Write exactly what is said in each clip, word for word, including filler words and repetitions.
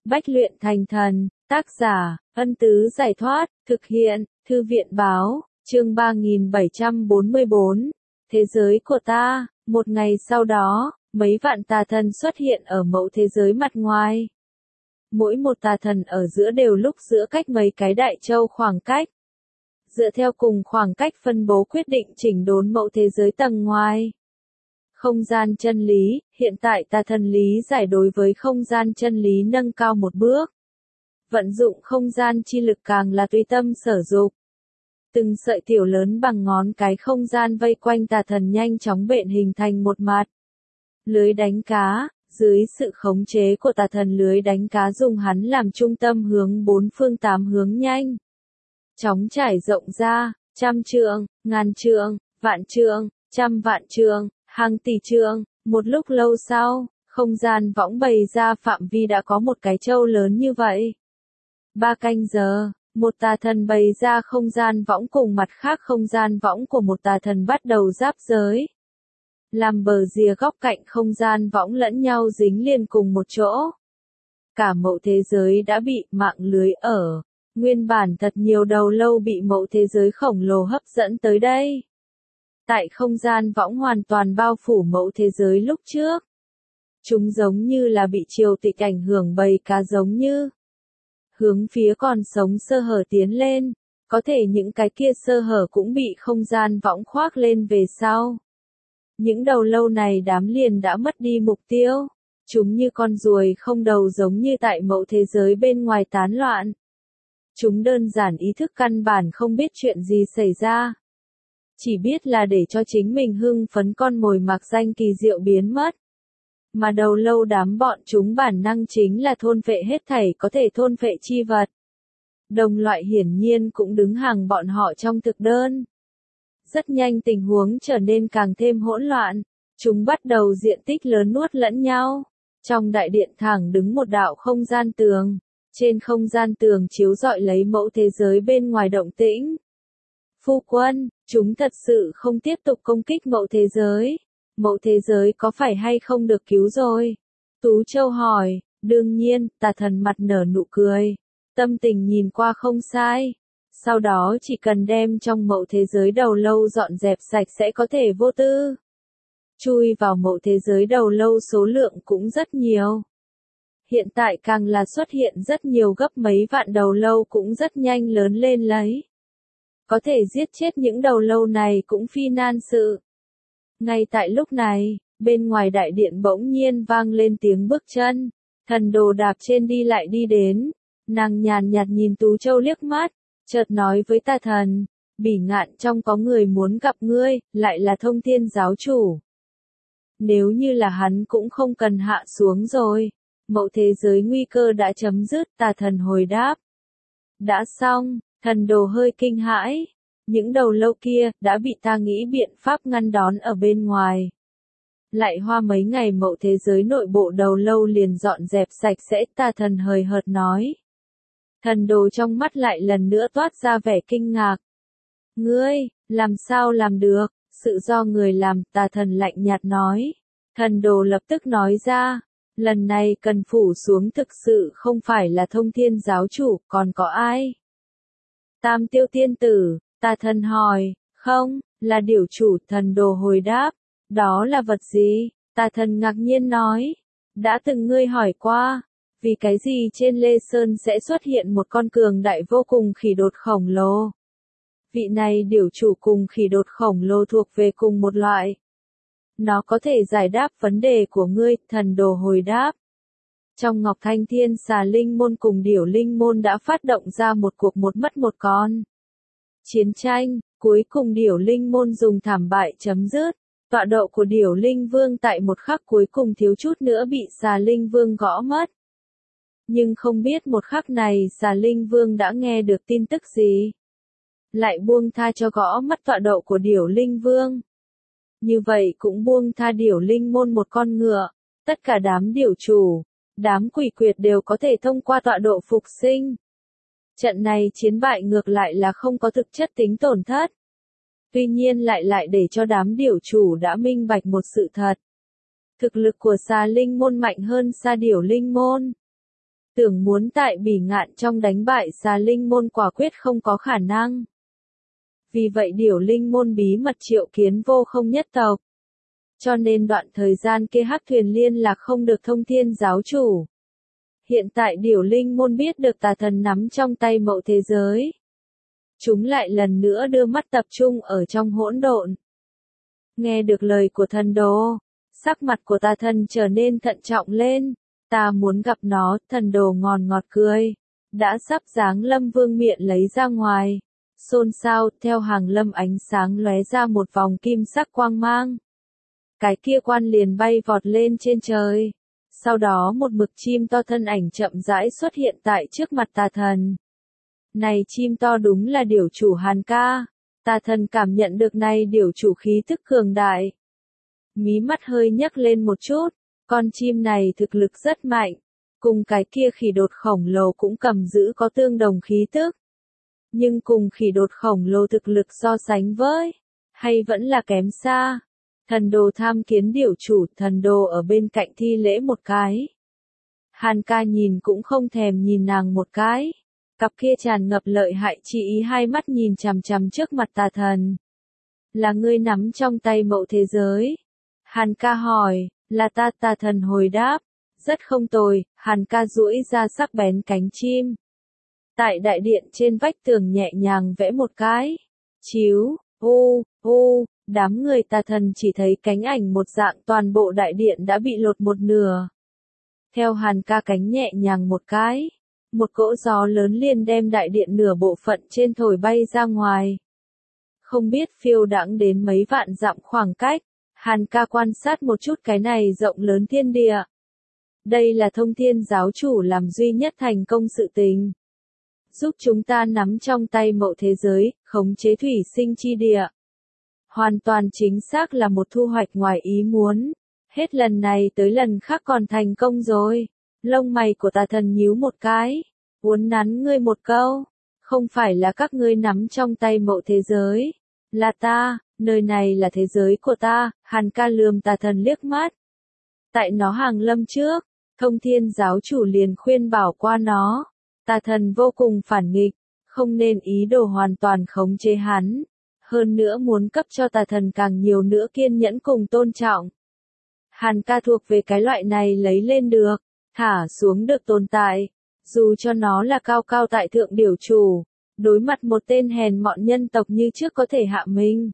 Bách luyện thành thần, tác giả, Ân Tứ Giải Thoát, thực hiện, Thư viện Báo, chương ba nghìn bảy trăm bốn mươi bốn, Thế giới của ta. Một ngày sau đó, mấy vạn tà thần xuất hiện ở mẫu thế giới mặt ngoài. Mỗi một tà thần ở giữa đều lúc giữa cách mấy cái đại châu khoảng cách. Dựa theo cùng khoảng cách phân bố quyết định chỉnh đốn mẫu thế giới tầng ngoài. Không gian chân lý, hiện tại tà thần lý giải đối với không gian chân lý nâng cao một bước. Vận dụng không gian chi lực càng là tùy tâm sở dục. Từng sợi tiểu lớn bằng ngón cái không gian vây quanh tà thần nhanh chóng bện hình thành một mặt. Lưới đánh cá, dưới sự khống chế của tà thần lưới đánh cá dùng hắn làm trung tâm hướng bốn phương tám hướng nhanh. Chóng trải rộng ra, trăm trượng, ngàn trượng, vạn trượng, trăm vạn trượng, hàng tỷ trượng. Một lúc lâu sau, không gian võng bày ra phạm vi đã có một cái châu lớn như vậy. Ba canh giờ, một tà thần bày ra không gian võng cùng mặt khác không gian võng của một tà thần bắt đầu giáp giới. Làm bờ rìa góc cạnh không gian võng lẫn nhau dính liền cùng một chỗ. Cả mẫu thế giới đã bị mạng lưới ở. Nguyên bản thật nhiều đầu lâu bị mẫu thế giới khổng lồ hấp dẫn tới đây. Tại không gian võng hoàn toàn bao phủ mẫu thế giới lúc trước. Chúng giống như là bị triều tịch ảnh hưởng bầy cá giống như. Hướng phía còn sống sơ hở tiến lên. Có thể những cái kia sơ hở cũng bị không gian võng khoác lên về sau. Những đầu lâu này đám liền đã mất đi mục tiêu. Chúng như con ruồi không đầu giống như tại mẫu thế giới bên ngoài tán loạn. Chúng đơn giản ý thức căn bản không biết chuyện gì xảy ra. Chỉ biết là để cho chính mình hưng phấn con mồi mặc danh kỳ diệu biến mất. Mà đầu lâu đám bọn chúng bản năng chính là thôn phệ hết thảy có thể thôn phệ chi vật. Đồng loại hiển nhiên cũng đứng hàng bọn họ trong thực đơn. Rất nhanh tình huống trở nên càng thêm hỗn loạn. Chúng bắt đầu diện tích lớn nuốt lẫn nhau. Trong đại điện thẳng đứng một đạo không gian tường. Trên không gian tường chiếu rọi lấy mẫu thế giới bên ngoài động tĩnh. Phu quân, chúng thật sự không tiếp tục công kích mẫu thế giới. Mẫu thế giới có phải hay không được cứu rồi? Tú Châu hỏi, đương nhiên, tà thần mặt nở nụ cười. Tâm tình nhìn qua không sai. Sau đó chỉ cần đem trong mẫu thế giới đầu lâu dọn dẹp sạch sẽ có thể vô tư. Chui vào mẫu thế giới đầu lâu số lượng cũng rất nhiều. Hiện tại càng là xuất hiện rất nhiều gấp mấy vạn đầu lâu cũng rất nhanh lớn lên lấy. Có thể giết chết những đầu lâu này cũng phi nan sự. Ngay tại lúc này, bên ngoài đại điện bỗng nhiên vang lên tiếng bước chân. Thần đồ đạp trên đi lại đi đến. Nàng nhàn nhạt nhìn Tú Châu liếc mắt, chợt nói với tà thần, Bỉ Ngạn trong có người muốn gặp ngươi, lại là Thông Thiên giáo chủ. Nếu như là hắn cũng không cần hạ xuống rồi. Mẫu thế giới nguy cơ đã chấm dứt, tà thần hồi đáp. Đã xong, thần đồ hơi kinh hãi. Những đầu lâu kia, đã bị ta nghĩ biện pháp ngăn đón ở bên ngoài. Lại hoa mấy ngày mẫu thế giới nội bộ đầu lâu liền dọn dẹp sạch sẽ, tà thần hời hợt nói. Thần đồ trong mắt lại lần nữa toát ra vẻ kinh ngạc. Ngươi, làm sao làm được, sự do người làm, tà thần lạnh nhạt nói. Thần đồ lập tức nói ra. Lần này cần phủ xuống thực sự không phải là Thông Thiên giáo chủ, còn có ai? Tam Tiêu tiên tử, tà thần hỏi, không, là điểu chủ, thần đồ hồi đáp. Đó là vật gì? Tà thần ngạc nhiên nói. Đã từng ngươi hỏi qua, vì cái gì trên Lê Sơn sẽ xuất hiện một con cường đại vô cùng khỉ đột khổng lồ? Vị này điểu chủ cùng khỉ đột khổng lồ thuộc về cùng một loại. Nó có thể giải đáp vấn đề của ngươi, thần đồ hồi đáp. Trong Ngọc Thanh Thiên Xà Linh Môn cùng Điểu Linh Môn đã phát động ra một cuộc một mất một con. Chiến tranh, cuối cùng Điểu Linh Môn dùng thảm bại chấm dứt. Tọa độ của Điểu Linh Vương tại một khắc cuối cùng thiếu chút nữa bị Xà Linh Vương gõ mất. Nhưng không biết một khắc này Xà Linh Vương đã nghe được tin tức gì. Lại buông tha cho gõ mất tọa độ của Điểu Linh Vương. Như vậy cũng buông tha Điểu Linh Môn một con ngựa, tất cả đám điểu chủ, đám quỷ quyệt đều có thể thông qua tọa độ phục sinh. Trận này chiến bại ngược lại là không có thực chất tính tổn thất. Tuy nhiên lại lại để cho đám điểu chủ đã minh bạch một sự thật. Thực lực của Xà Linh Môn mạnh hơn Xà Điểu Linh Môn. Tưởng muốn tại Bỉ Ngạn trong đánh bại xà linh môn quả quyết không có khả năng. Vì vậy điểu linh môn bí mật triệu kiến vô không nhất tộc. Cho nên đoạn thời gian kia hắc thuyền liên lạc không được thông thiên giáo chủ. Hiện tại điểu linh môn biết được tà thần nắm trong tay mậu thế giới. Chúng lại lần nữa đưa mắt tập trung ở trong hỗn độn. Nghe được lời của thần đồ, sắc mặt của tà thần trở nên thận trọng lên. Ta muốn gặp nó, thần đồ ngòn ngọt cười. Đã sắp giáng lâm vương miện lấy ra ngoài. Xôn xao, theo hàng lâm ánh sáng lóe ra một vòng kim sắc quang mang. Cái kia quan liền bay vọt lên trên trời. Sau đó một mực chim to thân ảnh chậm rãi xuất hiện tại trước mặt tà thần. Này chim to đúng là điểu chủ Hàn ca. Tà thần cảm nhận được này điểu chủ khí tức cường đại. Mí mắt hơi nhấc lên một chút. Con chim này thực lực rất mạnh. Cùng cái kia khỉ đột khổng lồ cũng cầm giữ có tương đồng khí tức. Nhưng cùng khỉ đột khổng lồ thực lực so sánh với. Hay vẫn là kém xa. Thần đồ tham kiến điểu chủ, thần đồ ở bên cạnh thi lễ một cái. Hàn ca nhìn cũng không thèm nhìn nàng một cái. Cặp kia tràn ngập lợi hại chi ý hai mắt nhìn chằm chằm trước mặt tà thần. Là ngươi nắm trong tay mậu thế giới. Hàn ca hỏi, là ta, tà thần hồi đáp. Rất không tồi, Hàn ca duỗi ra sắc bén cánh chim. Tại đại điện trên vách tường nhẹ nhàng vẽ một cái. Chiếu, ô, ô, đám người tà thần chỉ thấy cánh ảnh một dạng toàn bộ đại điện đã bị lột một nửa. Theo Hàn ca cánh nhẹ nhàng một cái. Một cỗ gió lớn liền đem đại điện nửa bộ phận trên thổi bay ra ngoài. Không biết phiêu đãng đến mấy vạn dặm khoảng cách. Hàn ca quan sát một chút cái này rộng lớn thiên địa. Đây là thông thiên giáo chủ làm duy nhất thành công sự tình. Giúp chúng ta nắm trong tay mậu thế giới, khống chế thủy sinh chi địa. Hoàn toàn chính xác là một thu hoạch ngoài ý muốn. Hết lần này tới lần khác còn thành công rồi. Lông mày của tà thần nhíu một cái. Uốn nắn ngươi một câu. Không phải là các ngươi nắm trong tay mậu thế giới. Là ta, nơi này là thế giới của ta. Hàn ca lườm tà thần liếc mắt. Tại nó hàng lâm trước, thông thiên giáo chủ liền khuyên bảo qua nó. Tà thần vô cùng phản nghịch. Không nên ý đồ hoàn toàn khống chế hắn. Hơn nữa muốn cấp cho tà thần càng nhiều nữa kiên nhẫn cùng tôn trọng. Hàn ca thuộc về cái loại này lấy lên được, thả xuống được tồn tại. Dù cho nó là cao cao tại thượng điểu chủ, đối mặt một tên hèn mọn nhân tộc như trước có thể hạ mình.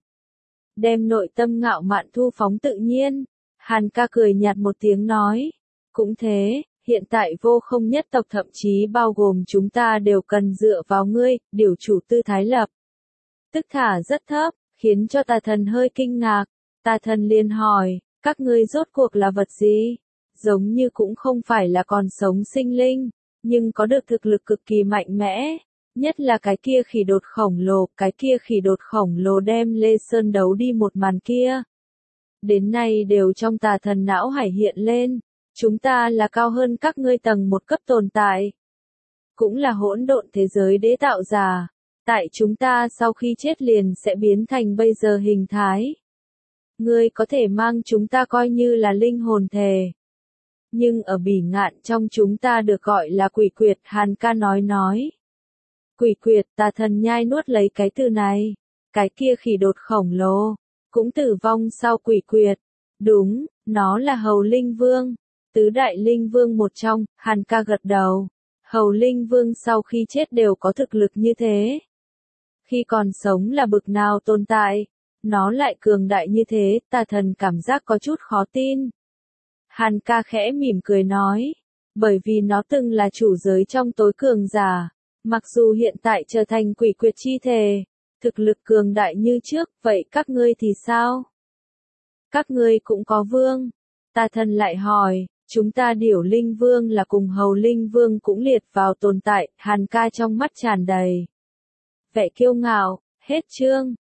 Đem nội tâm ngạo mạn thu phóng tự nhiên. Hàn ca cười nhạt một tiếng nói. Cũng thế, hiện tại vô không nhất tộc thậm chí bao gồm chúng ta đều cần dựa vào ngươi, điểu chủ tư thái lập. Tức thả rất thấp, khiến cho tà thần hơi kinh ngạc. Tà thần liền hỏi, các ngươi rốt cuộc là vật gì? Giống như cũng không phải là còn sống sinh linh, nhưng có được thực lực cực kỳ mạnh mẽ. Nhất là cái kia khỉ đột khổng lồ, cái kia khỉ đột khổng lồ đem Lê Sơn đấu đi một màn kia. Đến nay đều trong tà thần não hải hiện lên, chúng ta là cao hơn các ngươi tầng một cấp tồn tại. Cũng là hỗn độn thế giới đế tạo giả. Tại chúng ta sau khi chết liền sẽ biến thành bây giờ hình thái. Ngươi có thể mang chúng ta coi như là linh hồn thể. Nhưng ở Bỉ Ngạn trong chúng ta được gọi là quỷ quyệt, Hàn ca nói nói. Quỷ quyệt, tà thần nhai nuốt lấy cái từ này. Cái kia khỉ đột khổng lồ, cũng tử vong sau quỷ quyệt. Đúng, nó là Hầu Linh Vương. Tứ đại linh vương một trong, Hàn ca gật đầu. Hầu Linh Vương sau khi chết đều có thực lực như thế. Khi còn sống là bực nào tồn tại, nó lại cường đại như thế, tà thần cảm giác có chút khó tin. Hàn ca khẽ mỉm cười nói, bởi vì nó từng là chủ giới trong tối cường giả, mặc dù hiện tại trở thành quỷ quyệt chi thể, thực lực cường đại như trước, vậy các ngươi thì sao? Các ngươi cũng có vương. Tà thần lại hỏi, chúng ta điểu linh vương là cùng hầu linh vương cũng liệt vào tồn tại, Hàn ca trong mắt tràn đầy vẻ kiêu ngạo. Hết chương.